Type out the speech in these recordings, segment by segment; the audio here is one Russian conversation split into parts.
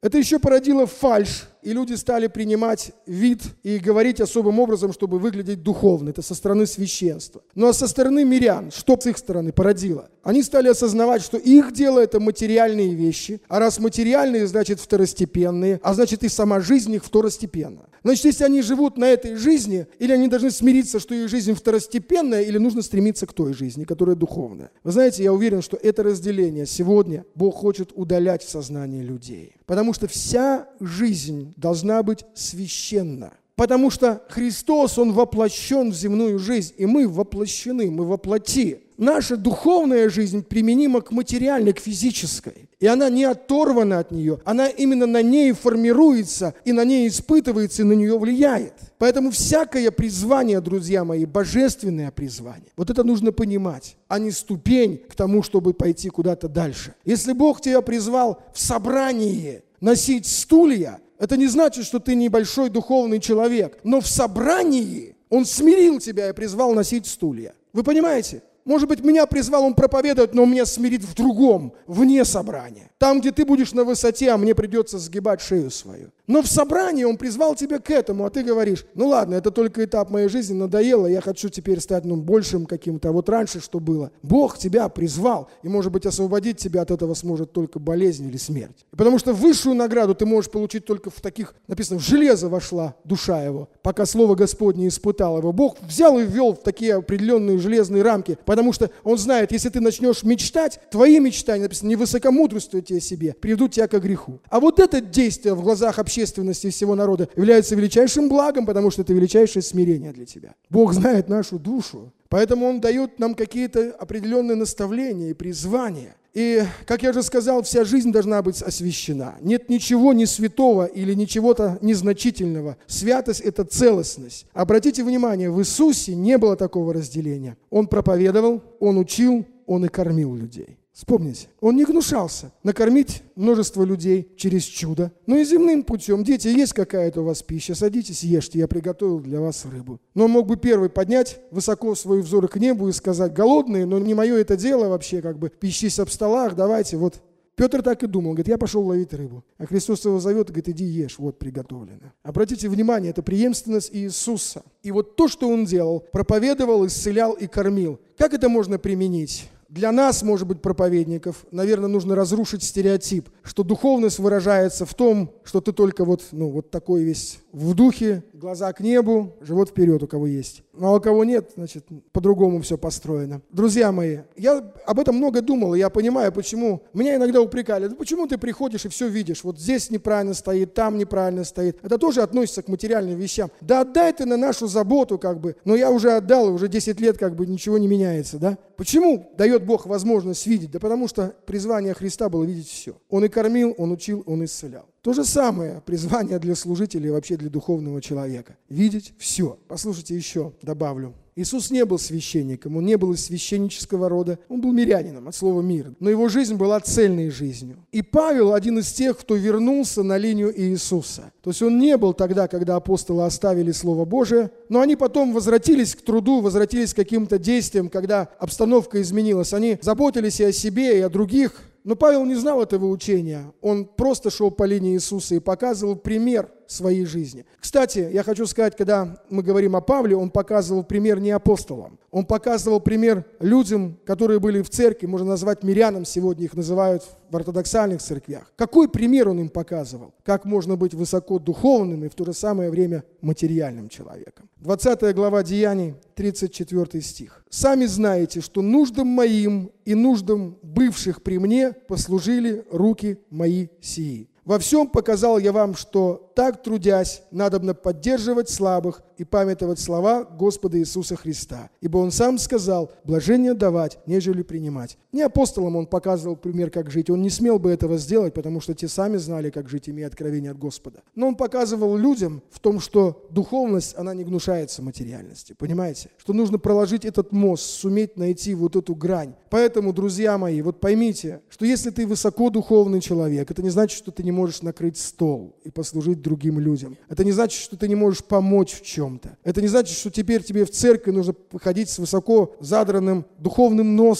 Это еще породило фальшь, и люди стали принимать вид и говорить особым образом, чтобы выглядеть духовно. Это со стороны священства. Ну а со стороны мирян, что с их стороны породило? Они стали осознавать, что их дело – это материальные вещи, а раз материальные, значит второстепенные, а значит и сама жизнь их второстепенна. Значит, если они живут на этой жизни, или они должны смириться, что их жизнь второстепенная, или нужно стремиться к той жизни, которая духовная. Вы знаете, я уверен, что это разделение сегодня Бог хочет удалять в сознании людей. Потому что вся жизнь должна быть священна. Потому что Христос, Он воплощен в земную жизнь, и мы воплощены, мы во плоти. Наша духовная жизнь применима к материальной, к физической. И она не оторвана от нее. Она именно на ней формируется, и на ней испытывается, и на нее влияет. Поэтому всякое призвание, друзья мои, божественное призвание, вот это нужно понимать, а не ступень к тому, чтобы пойти куда-то дальше. Если Бог тебя призвал в собрании носить стулья, это не значит, что ты небольшой духовный человек. Но в собрании Он смирил тебя и призвал носить стулья. Вы понимаете? Может быть, меня призвал Он проповедовать, но Он меня смирит в другом, вне собрания. Там, где ты будешь на высоте, а мне придется сгибать шею свою. Но в собрании Он призвал тебя к этому, а ты говоришь, ну ладно, это только этап моей жизни, надоело, я хочу теперь стать большим каким-то. А вот раньше что было? Бог тебя призвал, и, может быть, освободить тебя от этого сможет только болезнь или смерть. Потому что высшую награду ты можешь получить только в таких, написано, в железо вошла душа его, пока Слово Господне испытал его. Бог взял и ввел в такие определенные железные рамки, потому что Он знает, если ты начнешь мечтать, твои мечтания, написано, не высокомудрствуйте о себе, приведут тебя ко греху. А вот это действие в глазах общественности всего народа является величайшим благом, потому что это величайшее смирение для тебя. Бог знает нашу душу, поэтому Он дает нам какие-то определенные наставления и призвания. И, как я уже сказал, вся жизнь должна быть освящена. Нет ничего не святого или ничего-то незначительного. Святость – это целостность. Обратите внимание, в Иисусе не было такого разделения. Он проповедовал, Он учил, Он и кормил людей. Вспомните, Он не гнушался накормить множество людей через чудо, но и земным путем. Дети, есть какая-то у вас пища, садитесь, ешьте, я приготовил для вас рыбу. Но Он мог бы первый поднять высоко свои взоры к небу и сказать, голодные, но не мое это дело вообще, пищись об столах, давайте, вот. Петр так и думал, говорит, я пошел ловить рыбу. А Христос его зовет и говорит, иди ешь, вот приготовлено. Обратите внимание, это преемственность Иисуса. И вот то, что Он делал, проповедовал, исцелял и кормил. Как это можно применить? Для нас, может быть, проповедников, наверное, нужно разрушить стереотип, что духовность выражается в том, что ты только вот такой весь в духе, глаза к небу, живот вперед у кого есть. Ну а у кого нет, значит, по-другому все построено. Друзья мои, я об этом много думал, и я понимаю, почему. Меня иногда упрекали, почему ты приходишь и все видишь, вот здесь неправильно стоит, там неправильно стоит. Это тоже относится к материальным вещам. Да отдай ты на нашу заботу, но я уже отдал, и уже 10 лет ничего не меняется, да? Почему дает Бог возможность видеть? Да потому что призвание Христа было видеть все. Он и кормил, Он учил, Он исцелял. То же самое призвание для служителей, вообще для духовного человека. Видеть все. Послушайте еще, добавлю. Иисус не был священником, Он не был из священнического рода, Он был мирянином, от слова «мир». Но Его жизнь была цельной жизнью. И Павел один из тех, кто вернулся на линию Иисуса. То есть он не был тогда, когда апостолы оставили Слово Божие, но они потом возвратились к труду, возвратились к каким-то действиям, когда обстановка изменилась. Они заботились и о себе, и о других. Но Павел не знал этого учения. Он просто шел по линии Иисуса и показывал пример своей жизни. Кстати, я хочу сказать, когда мы говорим о Павле, он показывал пример не апостолам. Он показывал пример людям, которые были в церкви, можно назвать мирянам, сегодня их называют в ортодоксальных церквях. Какой пример он им показывал? Как можно быть высоко духовным и в то же самое время материальным человеком. 20 глава Деяний, 34 стих. «Сами знаете, что нуждам моим и нуждам бывших при мне послужили руки мои сии. Во всем показал я вам, что так трудясь, надобно поддерживать слабых и памятовать слова Господа Иисуса Христа. Ибо Он сам сказал, блажение давать, нежели принимать». Не апостолам Он показывал пример, как жить. Он не смел бы этого сделать, потому что те сами знали, как жить, имея откровение от Господа. Но Он показывал людям в том, что духовность, она не гнушается материальности. Понимаете? Что нужно проложить этот мост, суметь найти вот эту грань. Поэтому, друзья мои, вот поймите, что если ты высокодуховный человек, это не значит, что ты не можешь накрыть стол и послужить другим людям. Это не значит, что ты не можешь помочь в чем-то. Это не значит, что теперь тебе в церкви нужно ходить с высоко задранным духовным носом.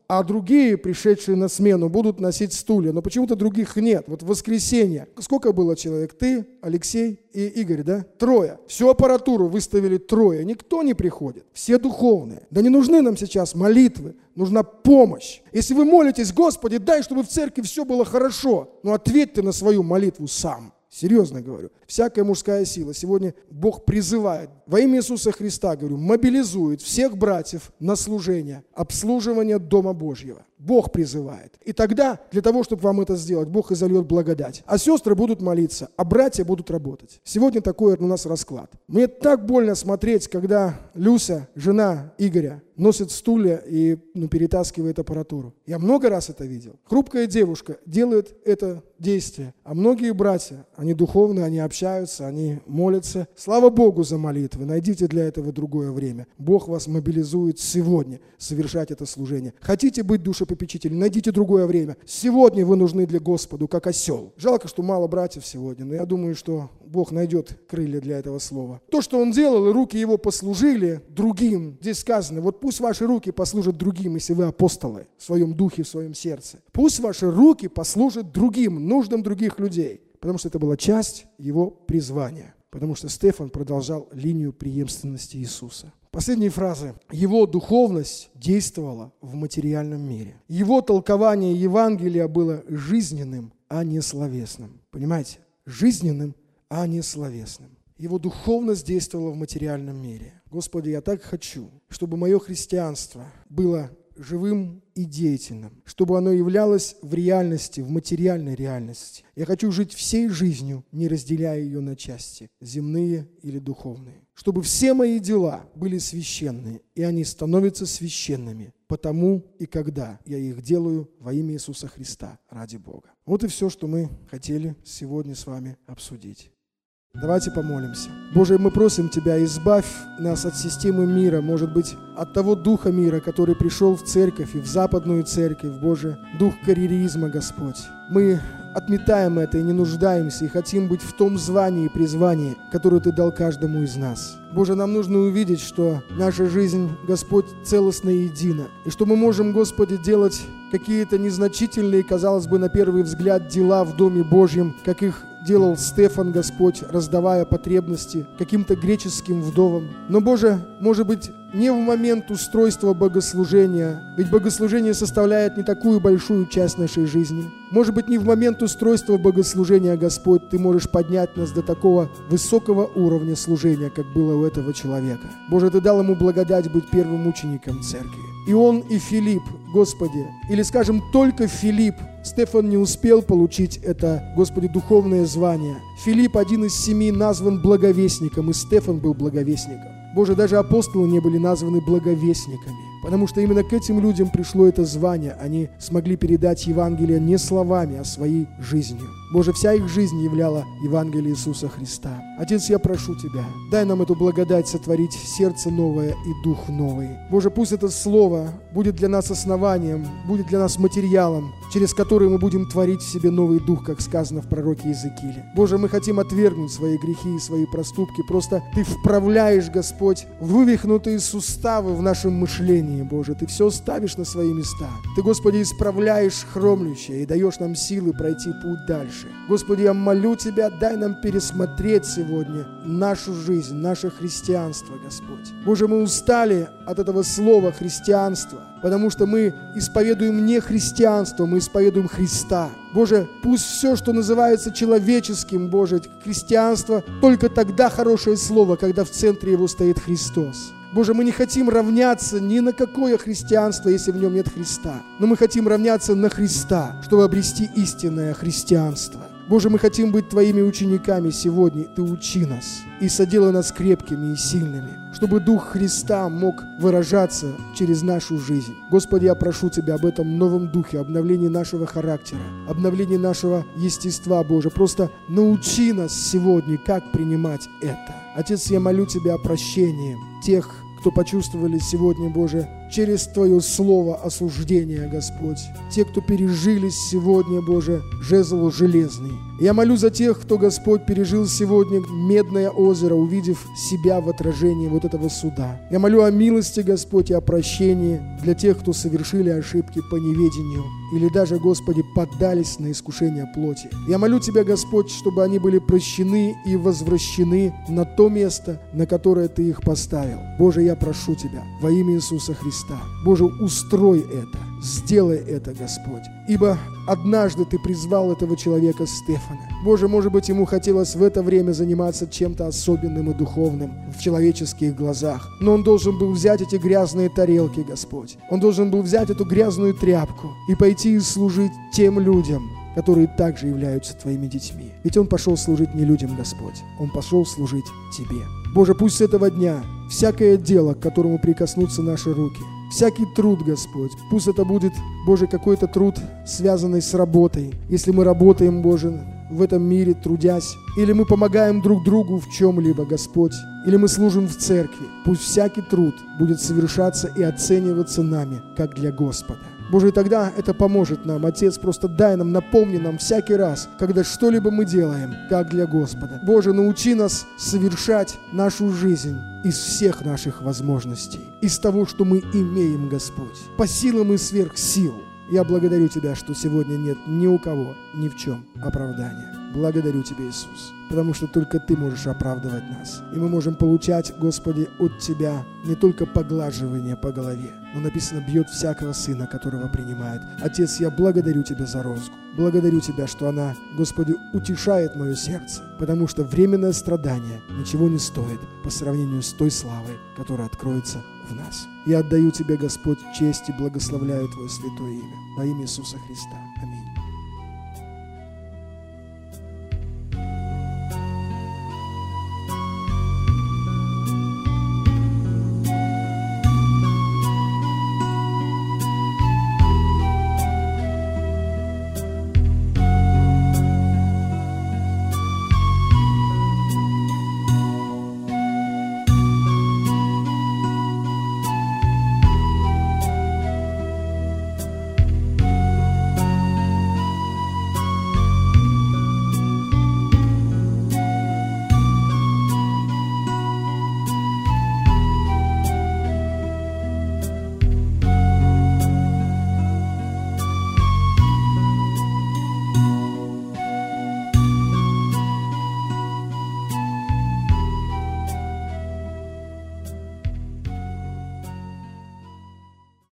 а другие, пришедшие на смену, будут носить стулья. Но почему-то других нет. Вот в воскресенье. Сколько было человек? Ты, Алексей и Игорь, да? 3. Всю аппаратуру выставили 3. Никто не приходит. Все духовные. Да не нужны нам сейчас молитвы. Нужна помощь. Если вы молитесь: Господи, дай, чтобы в церкви все было хорошо. Но ответь ты на свою молитву сам. Серьезно говорю. Всякая мужская сила. Сегодня Бог призывает, во имя Иисуса Христа, говорю, мобилизует всех братьев на служение, обслуживание Дома Божьего. Бог призывает. И тогда, для того, чтобы вам это сделать, Бог изольет благодать. А сестры будут молиться, а братья будут работать. Сегодня такой у нас расклад. Мне так больно смотреть, когда Люся, жена Игоря, носит стулья и перетаскивает аппаратуру. Я много раз это видел. Хрупкая девушка делает это действие. А многие братья, они духовные, они общаются, они молятся. Слава Богу за молитвы. Найдите для этого другое время. Бог вас мобилизует сегодня совершать это служение. Хотите быть душепопечителем? Найдите другое время. Сегодня вы нужны для Господу, как осел. Жалко, что мало братьев сегодня, но я думаю, что Бог найдет крылья для этого слова. То, что Он делал, и руки Его послужили другим. Здесь сказано, вот пусть ваши руки послужат другим, если вы апостолы в своем духе, в своем сердце. Пусть ваши руки послужат другим, нуждам других людей. Потому что это была часть Его призвания. Потому что Стефан продолжал линию преемственности Иисуса. Последние фразы. Его духовность действовала в материальном мире. Его толкование Евангелия было жизненным, а не словесным. Понимаете? Жизненным, а не словесным. Его духовность действовала в материальном мире. Господи, я так хочу, чтобы мое христианство было живым и деятельным, чтобы оно являлось в реальности, в материальной реальности. Я хочу жить всей жизнью, не разделяя ее на части, земные или духовные. Чтобы все мои дела были священные, и они становятся священными, потому и когда я их делаю во имя Иисуса Христа, ради Бога. Вот и все, что мы хотели сегодня с вами обсудить. Давайте помолимся. Боже, мы просим Тебя, избавь нас от системы мира, может быть, от того духа мира, который пришел в церковь и в западную церковь, Боже, дух карьеризма, Господь. Мы отметаем это и не нуждаемся, и хотим быть в том звании и призвании, которое Ты дал каждому из нас. Боже, нам нужно увидеть, что наша жизнь, Господь, целостна и едина, и что мы можем, Господи, делать какие-то незначительные, казалось бы, на первый взгляд, дела в Доме Божьем, как их делал Стефан, Господь, раздавая потребности каким-то греческим вдовам. Но, Боже, может быть, не в момент устройства богослужения, ведь богослужение составляет не такую большую часть нашей жизни. Может быть, не в момент устройства богослужения, Господь, Ты можешь поднять нас до такого высокого уровня служения, как было у этого человека. Боже, Ты дал ему благодать быть первым учеником церкви. И он, и Филипп, Господи, или, скажем, только Филипп, Стефан не успел получить это, Господи, духовное звание. Филипп, один из 7, назван благовестником, и Стефан был благовестником. Боже, даже апостолы не были названы благовестниками, потому что именно к этим людям пришло это звание. Они смогли передать Евангелие не словами, а своей жизнью. Боже, вся их жизнь являла Евангелие Иисуса Христа. Отец, я прошу Тебя, дай нам эту благодать сотворить сердце новое и дух новый. Боже, пусть это слово будет для нас основанием, будет для нас материалом, через который мы будем творить в себе новый дух, как сказано в пророке Иезекииле. Боже, мы хотим отвергнуть свои грехи и свои проступки. Просто Ты вправляешь, Господь, вывихнутые суставы в нашем мышлении, Боже. Ты все ставишь на свои места. Ты, Господи, исправляешь хромлющее и даешь нам силы пройти путь дальше. Господи, я молю Тебя, дай нам пересмотреть сегодня нашу жизнь, наше христианство, Господь. Боже, мы устали от этого слова «христианство», потому что мы исповедуем не христианство, мы исповедуем Христа. Боже, пусть все, что называется человеческим, Боже, христианство, только тогда хорошее слово, когда в центре его стоит Христос. Боже, мы не хотим равняться ни на какое христианство, если в нем нет Христа. Но мы хотим равняться на Христа, чтобы обрести истинное христианство. Боже, мы хотим быть Твоими учениками сегодня. Ты учи нас и соделай нас крепкими и сильными, чтобы Дух Христа мог выражаться через нашу жизнь. Господи, я прошу Тебя об этом новом духе, обновлении нашего характера, обновлении нашего естества, Боже. Просто научи нас сегодня, как принимать это. Отец, я молю Тебя о прощении тех, кто почувствовали сегодня, Боже, через Твое слово осуждения, Господь. Те, кто пережили сегодня, Боже, жезл железный. Я молю за тех, кто, Господь, пережил сегодня Медное озеро, увидев себя в отражении вот этого суда. Я молю о милости, Господь, и о прощении для тех, кто совершили ошибки по неведению или даже, Господи, поддались на искушение плоти. Я молю Тебя, Господь, чтобы они были прощены и возвращены на то место, на которое Ты их поставил. Боже, я прошу Тебя во имя Иисуса Христа. Боже, устрой это. Сделай это, Господь. Ибо однажды Ты призвал этого человека Стефана. Боже, может быть, ему хотелось в это время заниматься чем-то особенным и духовным в человеческих глазах. Но он должен был взять эти грязные тарелки, Господь. Он должен был взять эту грязную тряпку и пойти и служить тем людям, которые также являются Твоими детьми. Ведь он пошел служить не людям, Господь. Он пошел служить Тебе. Боже, пусть с этого дня всякое дело, к которому прикоснутся наши руки, всякий труд, Господь, пусть это будет, Боже, какой-то труд, связанный с работой. Если мы работаем, Боже, в этом мире, трудясь, или мы помогаем друг другу в чем-либо, Господь, или мы служим в церкви, пусть всякий труд будет совершаться и оцениваться нами, как для Господа. Боже, и тогда это поможет нам. Отец, просто дай нам, напомни нам всякий раз, когда что-либо мы делаем, как для Господа. Боже, научи нас совершать нашу жизнь из всех наших возможностей, из того, что мы имеем, Господь, по силам и сверх сил. Я благодарю Тебя, что сегодня нет ни у кого, ни в чем оправдания. Благодарю Тебя, Иисус, потому что только Ты можешь оправдывать нас. И мы можем получать, Господи, от Тебя не только поглаживание по голове, но написано, бьет всякого сына, которого принимает. Отец, я благодарю Тебя за розгу. Благодарю Тебя, что она, Господи, утешает мое сердце, потому что временное страдание ничего не стоит по сравнению с той славой, которая откроется в нас. Я отдаю Тебе, Господь, честь и благословляю Твое святое имя. Во имя Иисуса Христа. Аминь.